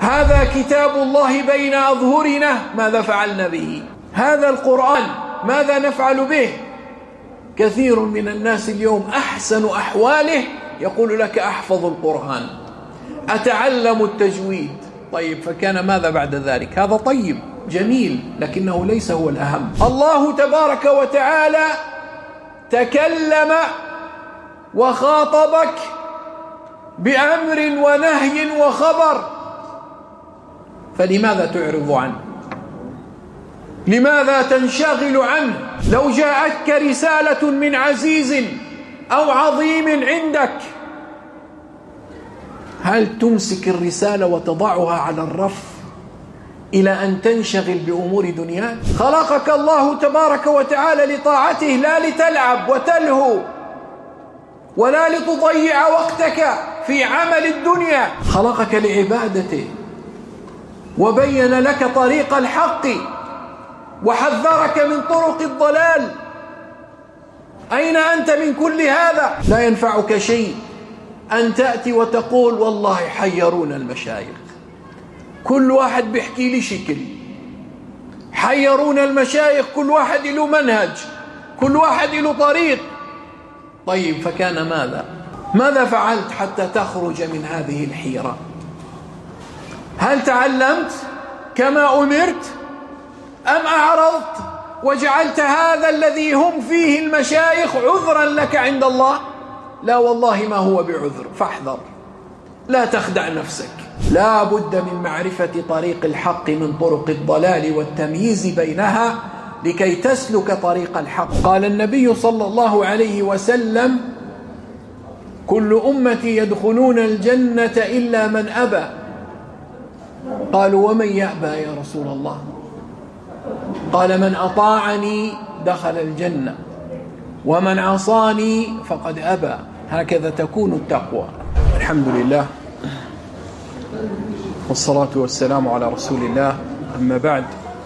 هذا كتاب الله بين أظهرنا، ماذا فعلنا به؟ هذا القرآن ماذا نفعل به؟ كثير من الناس اليوم أحسن أحواله يقول لك أحفظ القرآن، أتعلم التجويد. طيب فكان ماذا بعد ذلك؟ هذا طيب جميل، لكنه ليس هو الأهم. الله تبارك وتعالى تكلم وخاطبك بأمر ونهي وخبر، فلماذا تعرض عنه؟ لماذا تنشغل عنه؟ لو جاءتك رسالة من عزيز أو عظيم عندك، هل تمسك الرسالة وتضعها على الرف إلى أن تنشغل بأمور دنياك؟ خلقك الله تبارك وتعالى لطاعته، لا لتلعب وتلهو ولا لتضيع وقتك في عمل الدنيا. خلقك لعبادته وبين لك طريق الحق وحذرك من طرق الضلال. أين أنت من كل هذا؟ لا ينفعك شيء أن تأتي وتقول والله حيرونا المشايخ، كل واحد بيحكي لي شكل، حيرونا المشايخ، كل واحد له منهج، كل واحد له طريق. طيب فكان ماذا فعلت حتى تخرج من هذه الحيرة؟ هل تعلمت كما أمرت أم أعرضت وجعلت هذا الذي هم فيه المشايخ عذرا لك عند الله؟ لا والله ما هو بعذر، فاحذر، لا تخدع نفسك. لا بد من معرفة طريق الحق من طرق الضلال والتمييز بينها لكي تسلك طريق الحق. قال النبي صلى الله عليه وسلم: كل أمتي يدخلون الجنة إلا من أبى. قالوا: ومن يأبى يا رسول الله؟ قال: من أطاعني دخل الجنة ومن عصاني فقد أبى. هكذا تكون التقوى. الحمد لله والصلاة والسلام على رسول الله، أما بعد،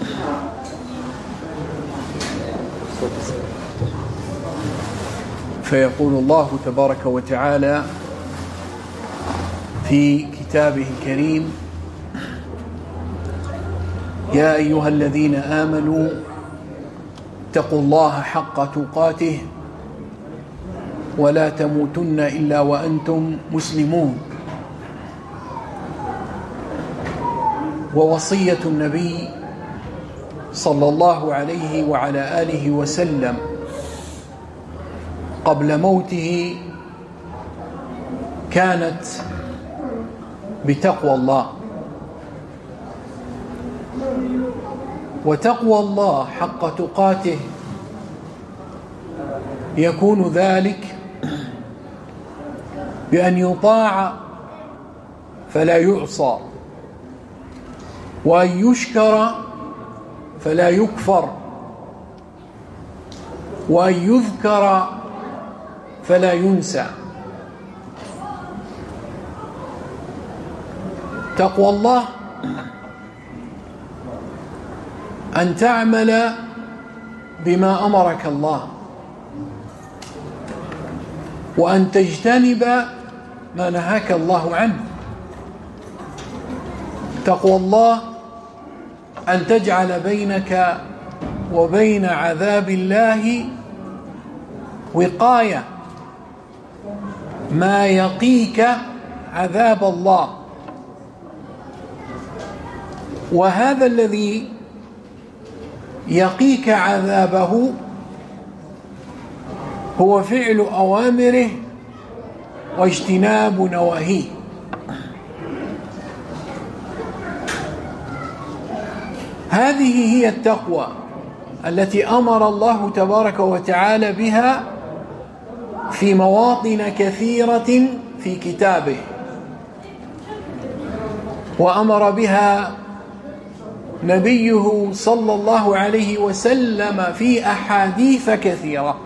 فيقول الله تبارك وتعالى في كتابه الكريم: يا أيها الذين آمنوا اتقوا الله حق تقاته ولا تموتن إلا وأنتم مسلمون. ووصية النبي صلى الله عليه وعلى آله وسلم قبل موته كانت بتقوى الله. وتقوى الله حق تقاته يكون ذلك بأن يطاع فلا يعصى، وأن يشكر فلا يكفر، وأن يذكر فلا ينسى. تقوى الله أن تعمل بما أمرك الله، وأن تجتنب ما نهاك الله عنه. تقوى الله أن تجعل بينك وبين عذاب الله وقاية، ما يقيك عذاب الله. وهذا الذي يقيك عذابه هو فعل أوامره واجتناب نواهيه. هذه هي التقوى التي أمر الله تبارك وتعالى بها في مواطن كثيرة في كتابه، وأمر بها نبيه صلى الله عليه وسلم في أحاديث كثيرة.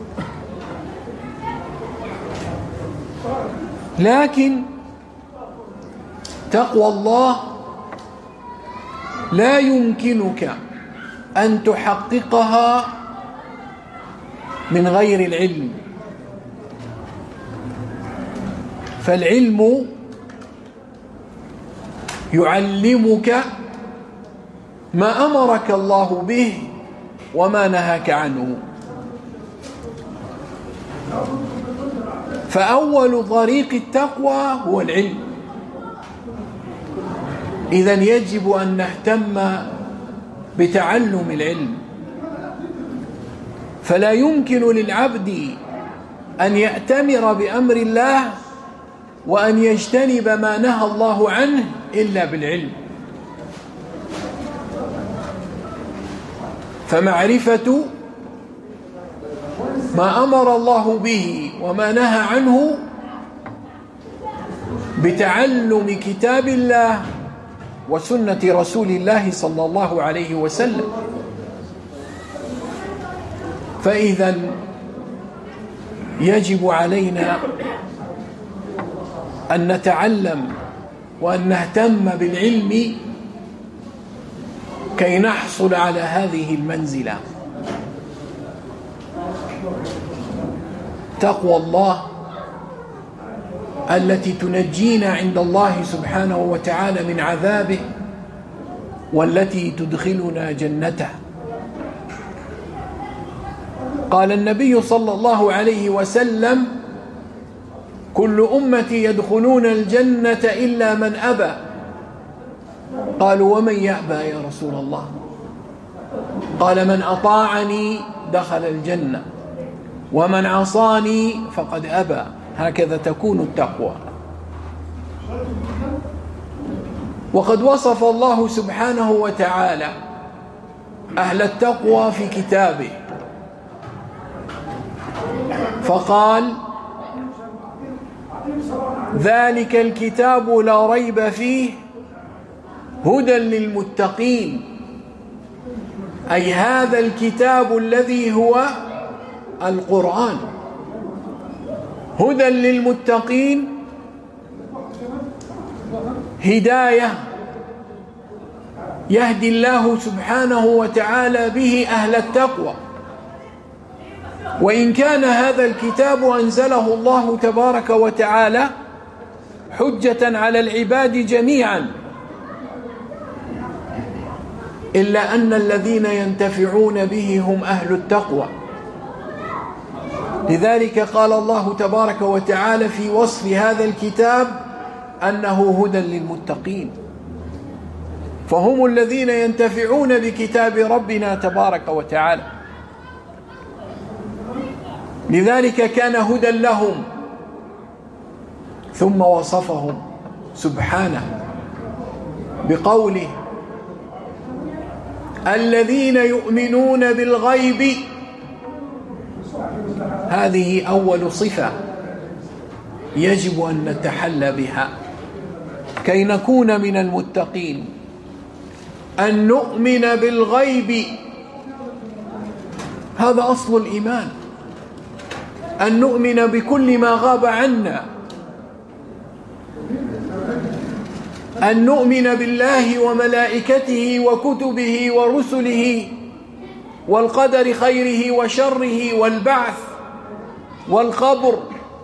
لكن تقوى الله لا يمكنك أن تحققها من غير العلم، فالعلم يعلمك ما أمرك الله به وما نهاك عنه. فأول طريق التقوى هو العلم. إذن يجب أن نهتم بتعلم العلم، فلا يمكن للعبد أن يأتمر بأمر الله وأن يجتنب ما نهى الله عنه إلا بالعلم. فمعرفة ما أمر الله به وما نهى عنه بتعلم كتاب الله وسنة رسول الله صلى الله عليه وسلم. فإذا يجب علينا أن نتعلم وأن نهتم بالعلم كي نحصل على هذه المنزلة. تقوى الله التي تنجينا عند الله سبحانه وتعالى من عذابه، والتي تدخلنا جنته. قال النبي صلى الله عليه وسلم: كل أمتي يدخلون الجنة إلا من أبى. قالوا: ومن يأبى يا رسول الله؟ قال: من أطاعني دخل الجنة، ومن عصاني فقد أبى. هكذا تكون التقوى. وقد وصف الله سبحانه وتعالى أهل التقوى في كتابه، فقال: ذلك الكتاب لا ريب فيه هدى للمتقين. أي هذا الكتاب الذي هو القرآن هدى للمتقين، هداية يهدي الله سبحانه وتعالى به أهل التقوى. وإن كان هذا الكتاب أنزله الله تبارك وتعالى حجة على العباد جميعا، إلا أن الذين ينتفعون به هم أهل التقوى. لذلك قال الله تبارك وتعالى في وصف هذا الكتاب أنه هدى للمتقين، فهم الذين ينتفعون بكتاب ربنا تبارك وتعالى. لذلك كان هدى لهم. ثم وصفهم سبحانه بقوله: الذين يؤمنون بالغيب. هذه أول صفة يجب أن نتحلى بها كي نكون من المتقين، أن نؤمن بالغيب. هذا أصل الإيمان، أن نؤمن بكل ما غاب عنا، أن نؤمن بالله وملائكته وكتبه ورسله والقدر خيره وشره والبعث والقبر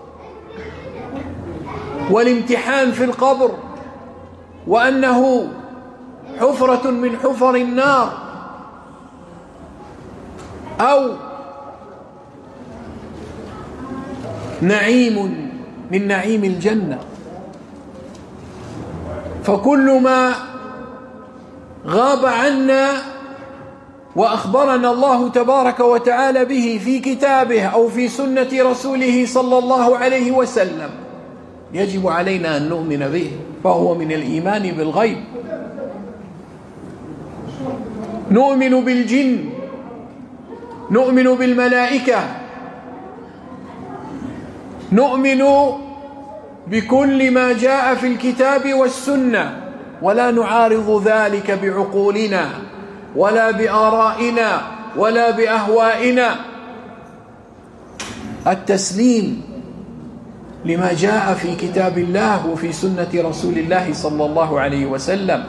والامتحان في القبر، وأنه حفرة من حفر النار أو نعيم من نعيم الجنة. فكل ما غاب عنا وأخبرنا الله تبارك وتعالى به في كتابه أو في سنة رسوله صلى الله عليه وسلم يجب علينا أن نؤمن به، فهو من الإيمان بالغيب. نؤمن بالجن، نؤمن بالملائكة، نؤمن بكل ما جاء في الكتاب والسنة، ولا نعارض ذلك بعقولنا ولا بآرائنا ولا بأهوائنا. التسليم لما جاء في كتاب الله وفي سنة رسول الله صلى الله عليه وسلم.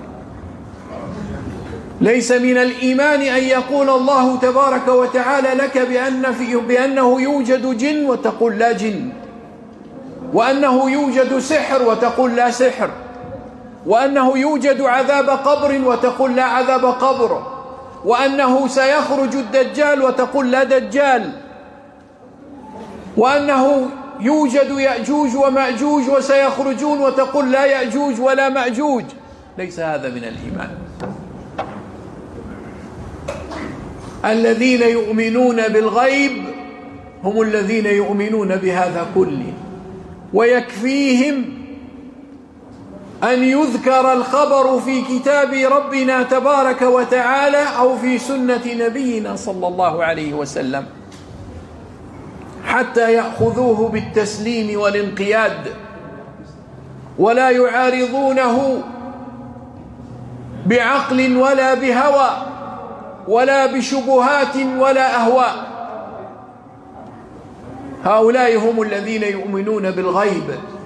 ليس من الإيمان أن يقول الله تبارك وتعالى لك بأنه يوجد جن وتقول لا جن، وأنه يوجد سحر وتقول لا سحر، وأنه يوجد عذاب قبر وتقول لا عذاب قبر، وأنه سيخرج الدجال وتقول لا دجال، وأنه يوجد يأجوج ومأجوج وسيخرجون وتقول لا يأجوج ولا مأجوج. ليس هذا من الإيمان. الذين يؤمنون بالغيب هم الذين يؤمنون بهذا كله، ويكفيهم أن يذكر الخبر في كتاب ربنا تبارك وتعالى أو في سنة نبينا صلى الله عليه وسلم حتى يأخذوه بالتسليم والانقياد، ولا يعارضونه بعقل ولا بهوى ولا بشبهات ولا أهواء. هؤلاء هم الذين يؤمنون بالغيب.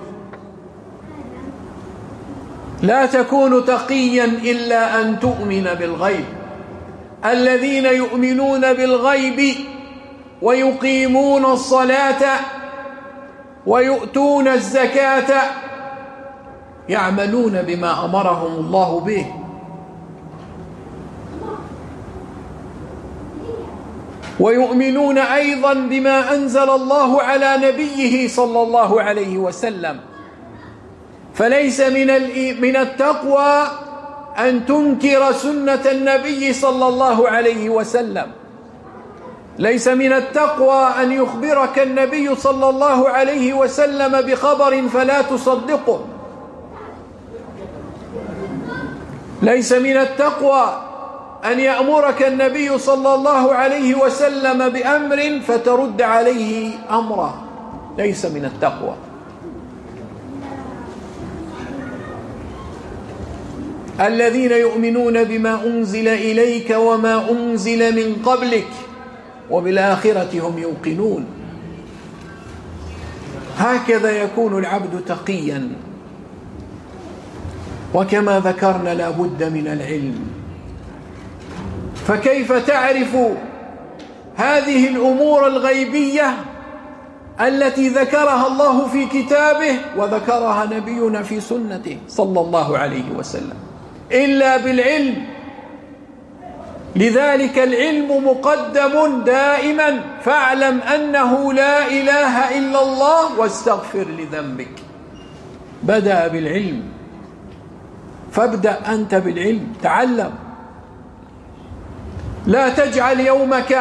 لا تكون تقيا إلا أن تؤمن بالغيب. الذين يؤمنون بالغيب ويقيمون الصلاة ويؤتون الزكاة يعملون بما أمرهم الله به، ويؤمنون أيضا بما أنزل الله على نبيه صلى الله عليه وسلم. فليس من التقوى أن تنكر سنة النبي صلى الله عليه وسلم. ليس من التقوى أن يخبرك النبي صلى الله عليه وسلم بخبر فلا تصدقه. ليس من التقوى أن يأمرك النبي صلى الله عليه وسلم بأمر فترد عليه أمره. ليس من التقوى. الذين يؤمنون بما أنزل إليك وما أنزل من قبلك وبالآخرة هم يوقنون. هكذا يكون العبد تقيا. وكما ذكرنا لا بد من العلم. فكيف تعرف هذه الأمور الغيبية التي ذكرها الله في كتابه وذكرها نبينا في سنته صلى الله عليه وسلم إلا بالعلم؟ لذلك العلم مقدم دائما. فاعلم أنه لا إله إلا الله واستغفر لذنبك. بدأ بالعلم، فابدأ أنت بالعلم. تعلم. لا تجعل يومك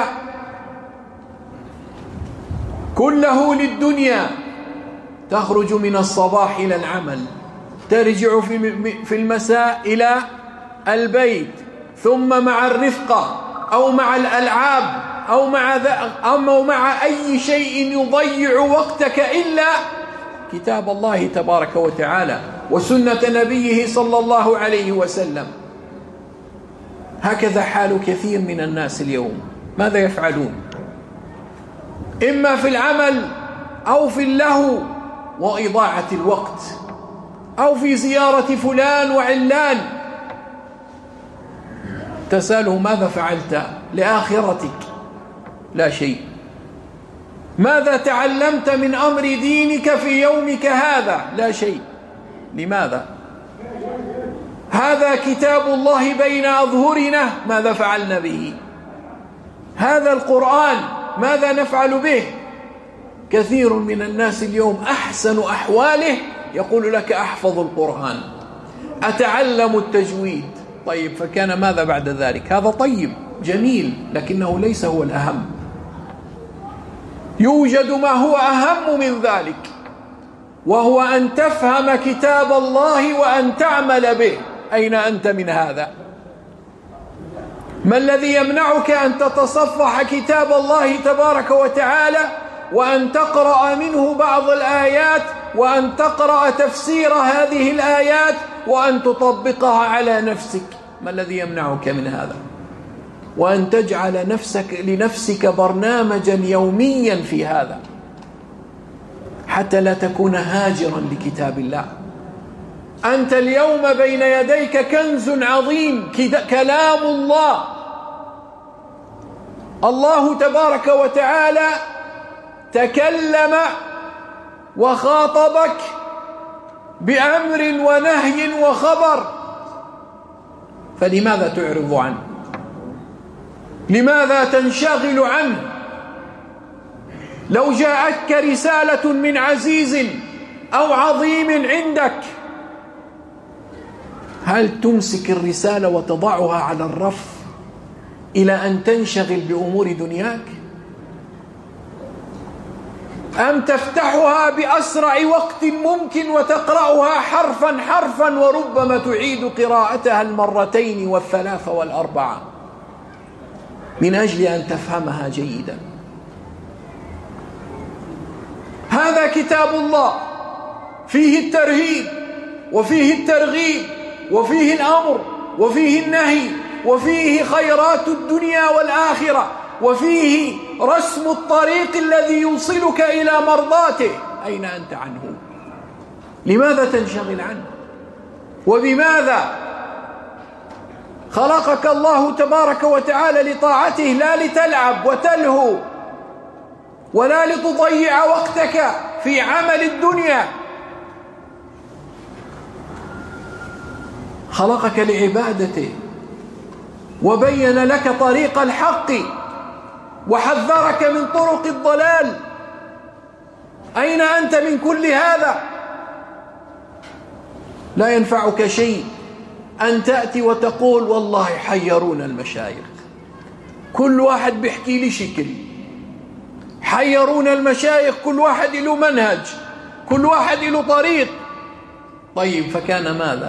كله للدنيا. تخرج من الصباح إلى العمل، ترجع في المساء إلى البيت، ثم مع الرفقة أو مع الألعاب أو مع أي شيء يضيع وقتك إلا كتاب الله تبارك وتعالى وسنة نبيه صلى الله عليه وسلم. هكذا حال كثير من الناس اليوم. ماذا يفعلون؟ إما في العمل أو في اللهو وإضاعة الوقت أو في زيارة فلان وعلان. تسأله ماذا فعلت لآخرتك؟ لا شيء. ماذا تعلمت من أمر دينك في يومك هذا؟ لا شيء. لماذا؟ هذا كتاب الله بين أظهرنا، ماذا فعلنا به؟ هذا القرآن ماذا نفعل به؟ كثير من الناس اليوم أحسن أحواله يقول لك أحفظ القرآن، أتعلم التجويد. طيب فكان ماذا بعد ذلك؟ هذا طيب جميل، لكنه ليس هو الأهم. يوجد ما هو أهم من ذلك، وهو أن تفهم كتاب الله وأن تعمل به. أين أنت من هذا؟ ما الذي يمنعك أن تتصفح كتاب الله تبارك وتعالى وأن تقرأ منه بعض الآيات وأن تقرأ تفسير هذه الآيات وأن تطبقها على نفسك؟ ما الذي يمنعك من هذا؟ وأن تجعل لنفسك برنامجا يوميا في هذا حتى لا تكون هاجرا لكتاب الله. أنت اليوم بين يديك كنز عظيم، كلام الله. الله تبارك وتعالى تكلم وخاطبك بأمر ونهي وخبر، فلماذا تعرض عنه؟ لماذا تنشغل عنه؟ لو جاءتك رسالة من عزيز أو عظيم عندك، هل تمسك الرسالة وتضعها على الرف إلى أن تنشغل بأمور دنياك؟ أم تفتحها بأسرع وقت ممكن وتقرأها حرفا حرفا، وربما تعيد قراءتها المرتين والثلاث والأربعة من أجل أن تفهمها جيدا؟ هذا كتاب الله فيه الترهيب وفيه الترغيب وفيه الأمر وفيه النهي وفيه خيرات الدنيا والآخرة وفيه رسم الطريق الذي يوصلك إلى مرضاته. أين أنت عنه؟ لماذا تنشغل عنه؟ وبماذا خلقك الله تبارك وتعالى لطاعته، لا لتلعب وتلهو ولا لتضيع وقتك في عمل الدنيا. خلقك لعبادته وبين لك طريق الحق وحذرك من طرق الضلال. أين أنت من كل هذا؟ لا ينفعك شيء أن تأتي وتقول والله حيرونا المشايخ، كل واحد بيحكي لي شكل، حيرونا المشايخ، كل واحد له منهج، كل واحد له طريق. طيب فكان ماذا؟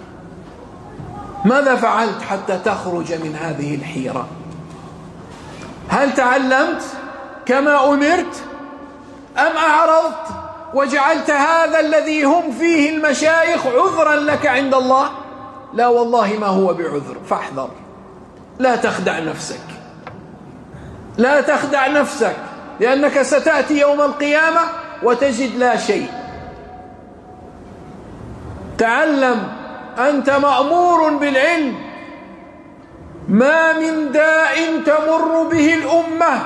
ماذا فعلت حتى تخرج من هذه الحيرة؟ هل تعلمت كما أمرت أم أعرضت وجعلت هذا الذي هم فيه المشايخ عذرا لك عند الله؟ لا والله ما هو بعذر، فاحذر، لا تخدع نفسك، لا تخدع نفسك، لأنك ستأتي يوم القيامة وتجد لا شيء. تعلم، أنت مأمور بالعلم. ما من داء تمر به الأمة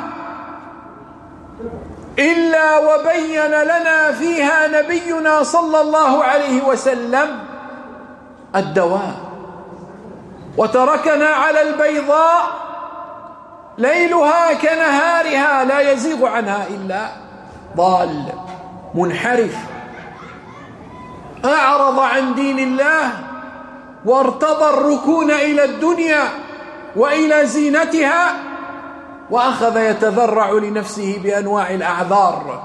إلا وبين لنا فيها نبينا صلى الله عليه وسلم الدواء، وتركنا على البيضاء ليلها كنهارها لا يزيغ عنها إلا ضال منحرف، أعرض عن دين الله وارتضى الركون إلى الدنيا وإلى زينتها، وأخذ يتذرع لنفسه بأنواع الأعذار،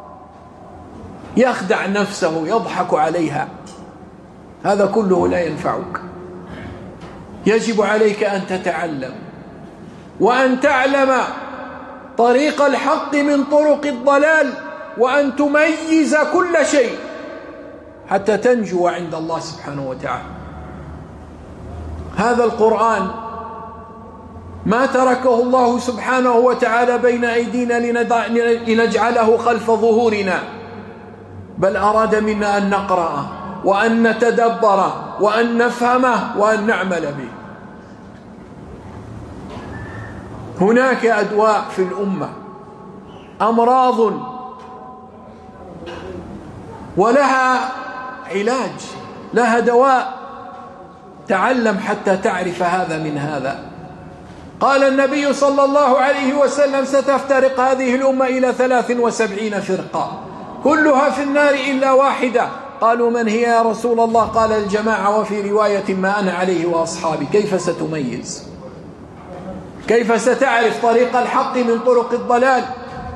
يخدع نفسه، يضحك عليها. هذا كله لا ينفعك. يجب عليك أن تتعلم وأن تعلم طريق الحق من طرق الضلال، وأن تميز كل شيء حتى تنجو عند الله سبحانه وتعالى. هذا القرآن ما تركه الله سبحانه وتعالى بين أيدينا لنجعله خلف ظهورنا، بل أراد منا أن نقرأه وأن نتدبره وأن نفهمه وأن نعمل به. هناك أدواء في الأمة، أمراض ولها علاج، لها دواء. تعلم حتى تعرف هذا من هذا. قال النبي صلى الله عليه وسلم: ستفترق هذه الأمة إلى 73 فرقة كلها في النار إلا واحدة. قالوا: من هي يا رسول الله؟ قال: الجماعة، وفي رواية: ما أنا عليه وأصحابي. كيف ستميز؟ كيف ستعرف طريق الحق من طرق الضلال؟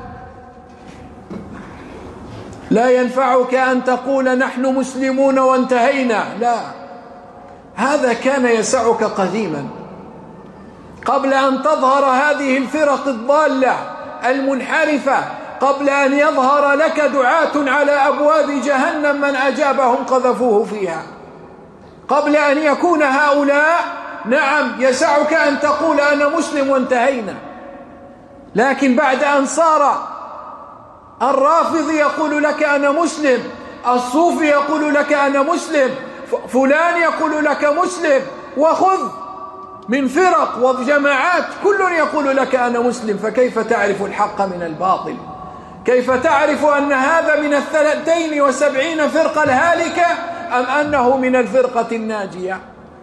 لا ينفعك أن تقول نحن مسلمون وانتهينا، لا، هذا كان يسعك قديما قبل أن تظهر هذه الفرق الضالة المنحرفة، قبل أن يظهر لك دعاة على أبواب جهنم من أجابهم قذفوه فيها، قبل أن يكون هؤلاء، نعم، يسعك أن تقول أنا مسلم وانتهينا. لكن بعد أن صار الرافض يقول لك أنا مسلم، الصوفي يقول لك أنا مسلم، فلان يقول لك مسلم، وخذ من فرق وجماعات كل يقول لك أنا مسلم، فكيف تعرف الحق من الباطل؟ كيف تعرف أن هذا من 73 فرقة الهالكة أم أنه من الفرقة الناجية؟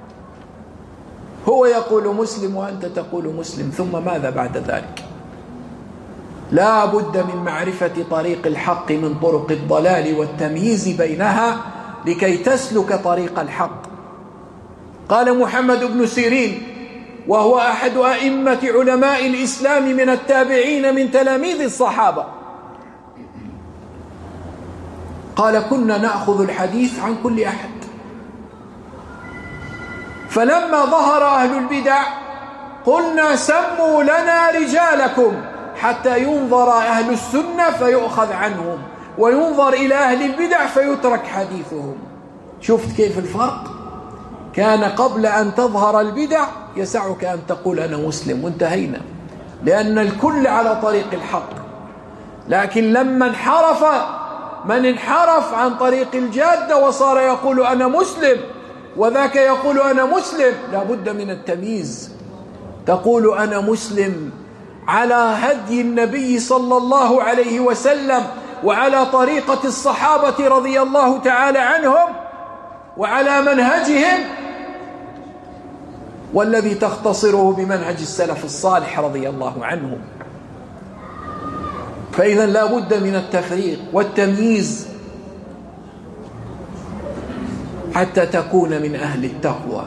هو يقول مسلم وأنت تقول مسلم، ثم ماذا بعد ذلك؟ لا بد من معرفة طريق الحق من طرق الضلال والتمييز بينها لكي تسلك طريق الحق. قال محمد بن سيرين، وهو أحد أئمة علماء الإسلام من التابعين من تلاميذ الصحابة، قال: كنا نأخذ الحديث عن كل أحد، فلما ظهر أهل البدع قلنا: سموا لنا رجالكم حتى ينظر أهل السنة فيؤخذ عنهم، وينظر إلى أهل البدع فيترك حديثهم. شفت كيف الفرق؟ كان قبل أن تظهر البدع يسعك أن تقول أنا مسلم وانتهينا، لأن الكل على طريق الحق. لكن لما انحرف من انحرف عن طريق الجادة وصار يقول أنا مسلم وذاك يقول أنا مسلم، لا بد من التمييز. تقول أنا مسلم على هدي النبي صلى الله عليه وسلم وعلى طريقة الصحابة رضي الله تعالى عنهم وعلى منهجهم، والذي تختصره بمنهج السلف الصالح رضي الله عنهم. فإذا لا بد من التفريق والتمييز حتى تكون من أهل التقوى.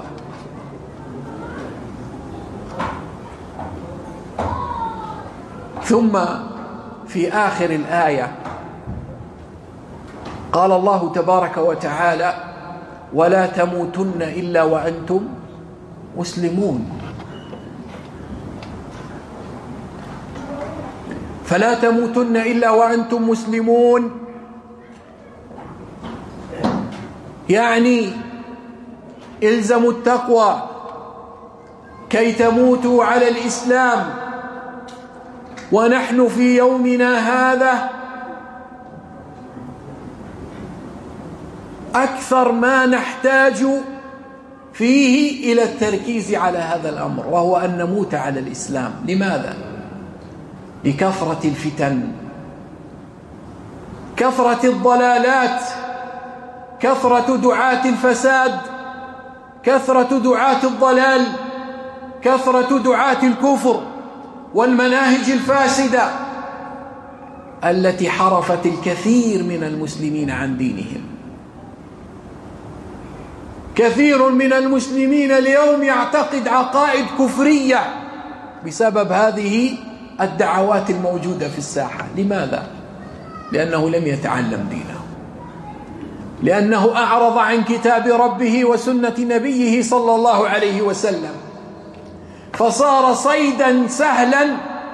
ثم في آخر الآية قال الله تبارك وتعالى: ولا تموتن إلا وأنتم مسلمون. فلا تموتن إلا وأنتم مسلمون، يعني الزموا التقوى كي تموتوا على الإسلام. ونحن في يومنا هذا أكثر ما نحتاج فيه إلى التركيز على هذا الأمر، وهو أن نموت على الإسلام. لماذا؟ لكثرة الفتن، كثرة الضلالات، كثرة دعاة الفساد، كثرة دعاة الضلال، كثرة دعاة الكفر والمناهج الفاسدة التي حرفت الكثير من المسلمين عن دينهم. كثير من المسلمين اليوم يعتقد عقائد كفرية بسبب هذه الدعوات الموجودة في الساحة. لماذا؟ لأنه لم يتعلم دينه، لأنه أعرض عن كتاب ربه وسنة نبيه صلى الله عليه وسلم، فصار صيدا سهلا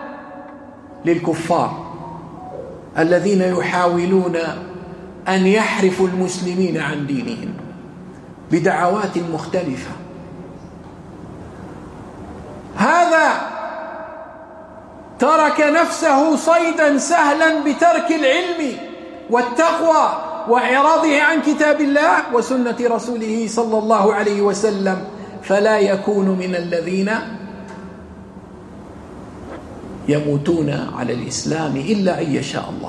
للكفار الذين يحاولون أن يحرفوا المسلمين عن دينهم بدعوات مختلفة. هذا ترك نفسه صيدا سهلا بترك العلم والتقوى وإعراضه عن كتاب الله وسنة رسوله صلى الله عليه وسلم، فلا يكون من الذين يموتون على الإسلام إلا أن يشاء الله.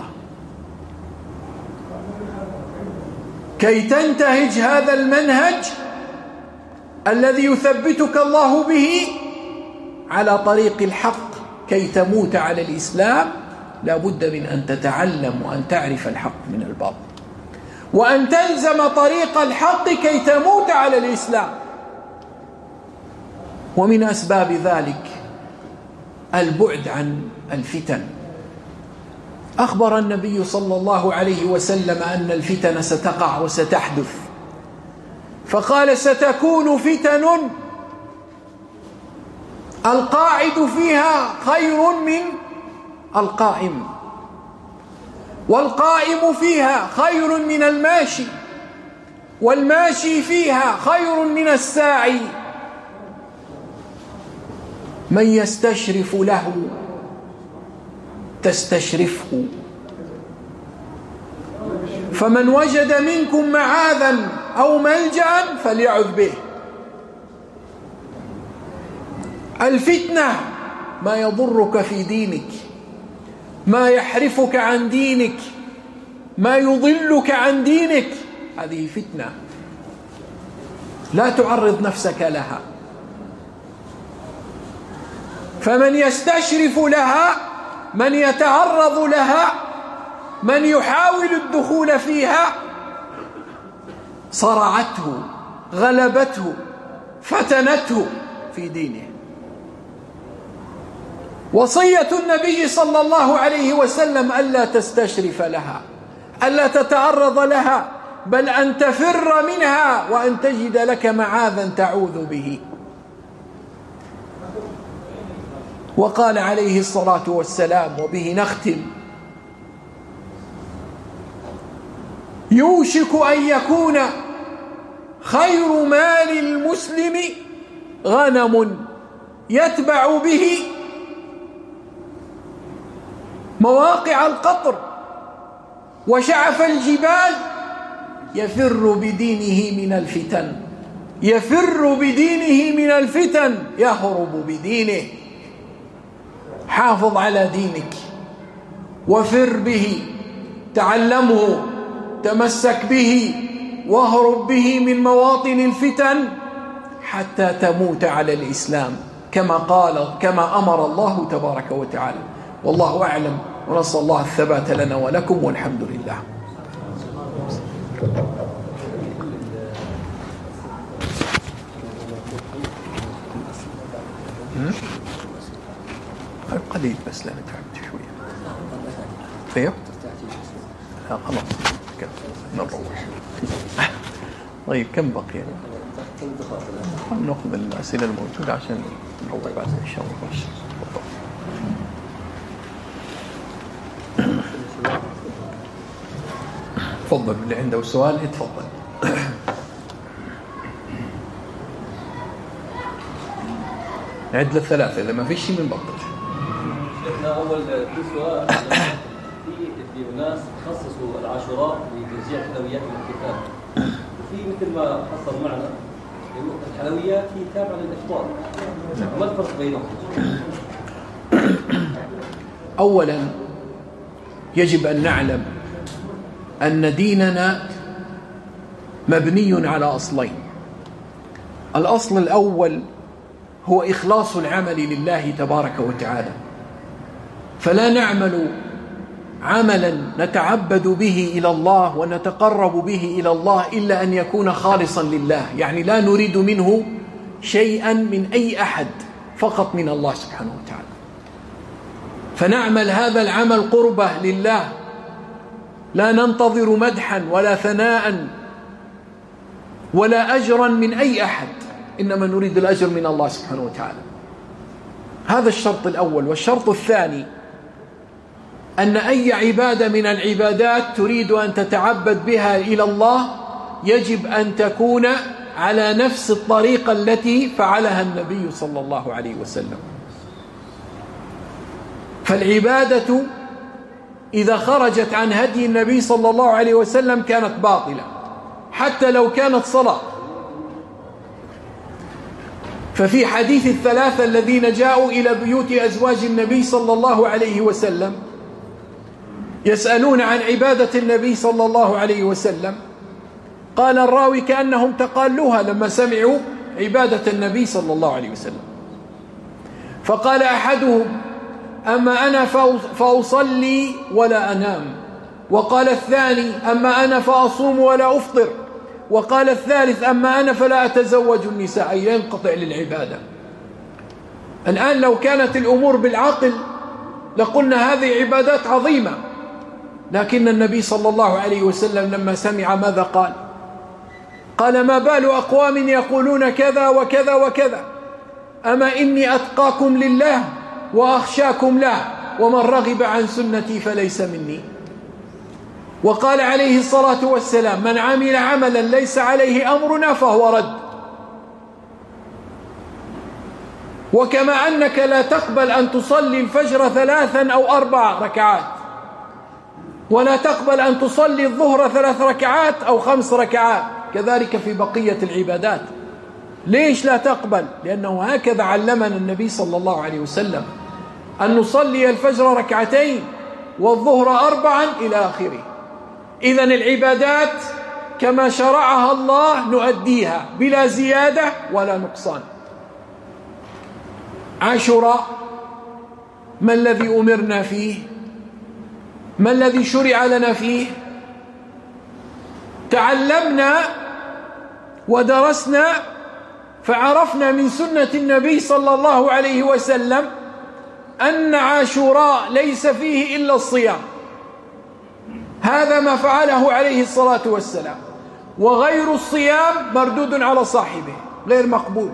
كي تنتهج هذا المنهج الذي يثبتك الله به على طريق الحق كي تموت على الإسلام، لا بد من أن تتعلم وأن تعرف الحق من الباطل، وأن تلزم طريق الحق كي تموت على الإسلام. ومن أسباب ذلك البعد عن الفتن. أخبر النبي صلى الله عليه وسلم أن الفتن ستقع وستحدث، فقال: ستكون فتن القاعد فيها خير من القائم، والقائم فيها خير من الماشي، والماشي فيها خير من الساعي. من يستشرف له تستشرفه، فمن وجد منكم معاذا أو ملجأ فليعذ به. الفتنة ما يضرك في دينك، ما يحرفك عن دينك، ما يضلك عن دينك، هذه فتنة. لا تعرض نفسك لها. فمن يستشرف لها، من يتعرض لها، من يحاول الدخول فيها، صرعته، غلبته، فتنته في دينه. وصية النبي صلى الله عليه وسلم ألا تستشرف لها، ألا تتعرض لها، بل أن تفر منها وأن تجد لك معاذا تعوذ به. وقال عليه الصلاة والسلام، وبه نختم: يوشك أن يكون خير مال المسلم غنم يتبع به مواقع القطر وشعف الجبال، يفر بدينه من الفتن، يفر بدينه من الفتن، يهرب بدينه. حافظ على دينك وفر به، تعلمه، تمسك به، واهرب به من مواطن الفتن حتى تموت على الإسلام كما أمر الله تبارك وتعالى. والله أعلم، ونسأل الله الثبات لنا ولكم، والحمد لله. قليل بس، لا نتعب شوية. طيب خلاص نروح. طيب كم بقي؟ نأخذ الأسئلة الموجودة عشان نروح بعد إن شاء الله. تفضل، اللي عنده سؤال يتفضل. نعد للثلاثة، إذا ما في شيء بنبطل. شيخنا، أول في سؤال: في ناس خصصوا العاشوراء لتوزيع حلويات الاحتفال، وفي مثل ما حصل معنا الحلويات هي تابعة للإفطار، ما الفرق بينهم؟ أولا يجب أن نعلم أن ديننا مبني على أصلين. الأصل الأول هو إخلاص العمل لله تبارك وتعالى، فلا نعمل عملا نتعبد به إلى الله ونتقرب به إلى الله إلا أن يكون خالصا لله، يعني لا نريد منه شيئا من أي أحد، فقط من الله سبحانه وتعالى. فنعمل هذا العمل قربة لله، لا ننتظر مدحا ولا ثناء ولا أجرا من أي أحد، إنما نريد الأجر من الله سبحانه وتعالى. هذا الشرط الأول. والشرط الثاني أن أي عبادة من العبادات تريد أن تتعبد بها إلى الله يجب أن تكون على نفس الطريقة التي فعلها النبي صلى الله عليه وسلم. فالعبادة إذا خرجت عن هدي النبي صلى الله عليه وسلم كانت باطلة، حتى لو كانت صلاة. ففي حديث الثلاثة الذين جاءوا إلى بيوت أزواج النبي صلى الله عليه وسلم يسألون عن عبادة النبي صلى الله عليه وسلم، قال الراوي كأنهم تقالوها لما سمعوا عبادة النبي صلى الله عليه وسلم. فقال أحدهم: أما أنا فأصلي ولا أنام. وقال الثاني: أما أنا فأصوم ولا أفطر. وقال الثالث: أما أنا فلا أتزوج النساء، أي ينقطع للعبادة. الآن لو كانت الأمور بالعقل لقلنا هذه عبادات عظيمة، لكن النبي صلى الله عليه وسلم لما سمع ماذا قال؟ قال: ما بال أقوام يقولون كذا وكذا وكذا، أما إني أتقاكم لله وأخشاكم له، ومن رغب عن سنتي فليس مني. وقال عليه الصلاة والسلام: من عمل عملا ليس عليه أمرنا فهو رد. وكما أنك لا تقبل أن تصلي الفجر 3 أو 4 ركعات، ولا تقبل أن تصلي الظهر 3 ركعات أو 5 ركعات، كذلك في بقية العبادات. ليش لا تقبل؟ لأنه هكذا علمنا النبي صلى الله عليه وسلم، أن نصلي الفجر 2 والظهر 4 إلى آخره. إذن العبادات كما شرعها الله نؤديها بلا زيادة ولا نقصان. عاشوراء ما الذي أمرنا فيه؟ ما الذي شرع لنا فيه؟ تعلمنا ودرسنا فعرفنا من سنة النبي صلى الله عليه وسلم أن عاشوراء ليس فيه إلا الصيام، هذا ما فعله عليه الصلاة والسلام، وغير الصيام مردود على صاحبه غير مقبول.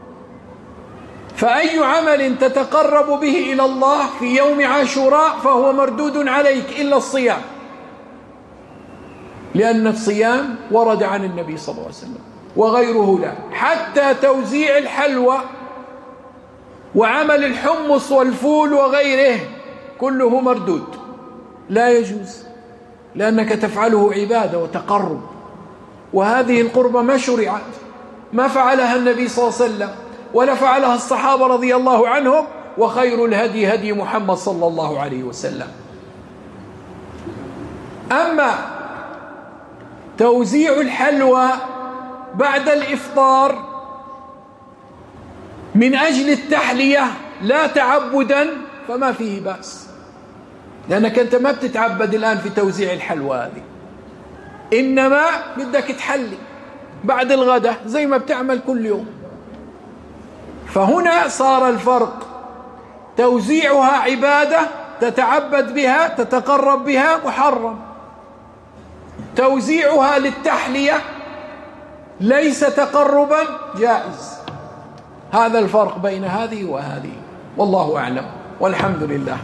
فأي عمل تتقرب به إلى الله في يوم عاشوراء فهو مردود عليك إلا الصيام، لأن الصيام ورد عن النبي صلى الله عليه وسلم وغيره لا. حتى توزيع الحلوى وعمل الحمص والفول وغيره كله مردود لا يجوز، لأنك تفعله عبادة وتقرب، وهذه القربة ما شرعت، ما فعلها النبي صلى الله عليه وسلم ولا فعلها الصحابة رضي الله عنهم، وخير الهدي هدي محمد صلى الله عليه وسلم. أما توزيع الحلوى بعد الإفطار من أجل التحلية لا تعبدا فما فيه بأس، لأنك أنت ما بتتعبد الآن في توزيع الحلوى هذه، إنما بدك تحلي بعد الغداء زي ما بتعمل كل يوم. فهنا صار الفرق، توزيعها عبادة تتعبد بها تتقرب بها محرم، توزيعها للتحلية ليس تقربا جائز. هذا الفرق بين هذه وهذه، والله أعلم والحمد لله.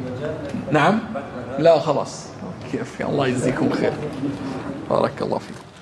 نعم لا خلاص كيف، الله يجزيكم خير، بارك الله فيكم.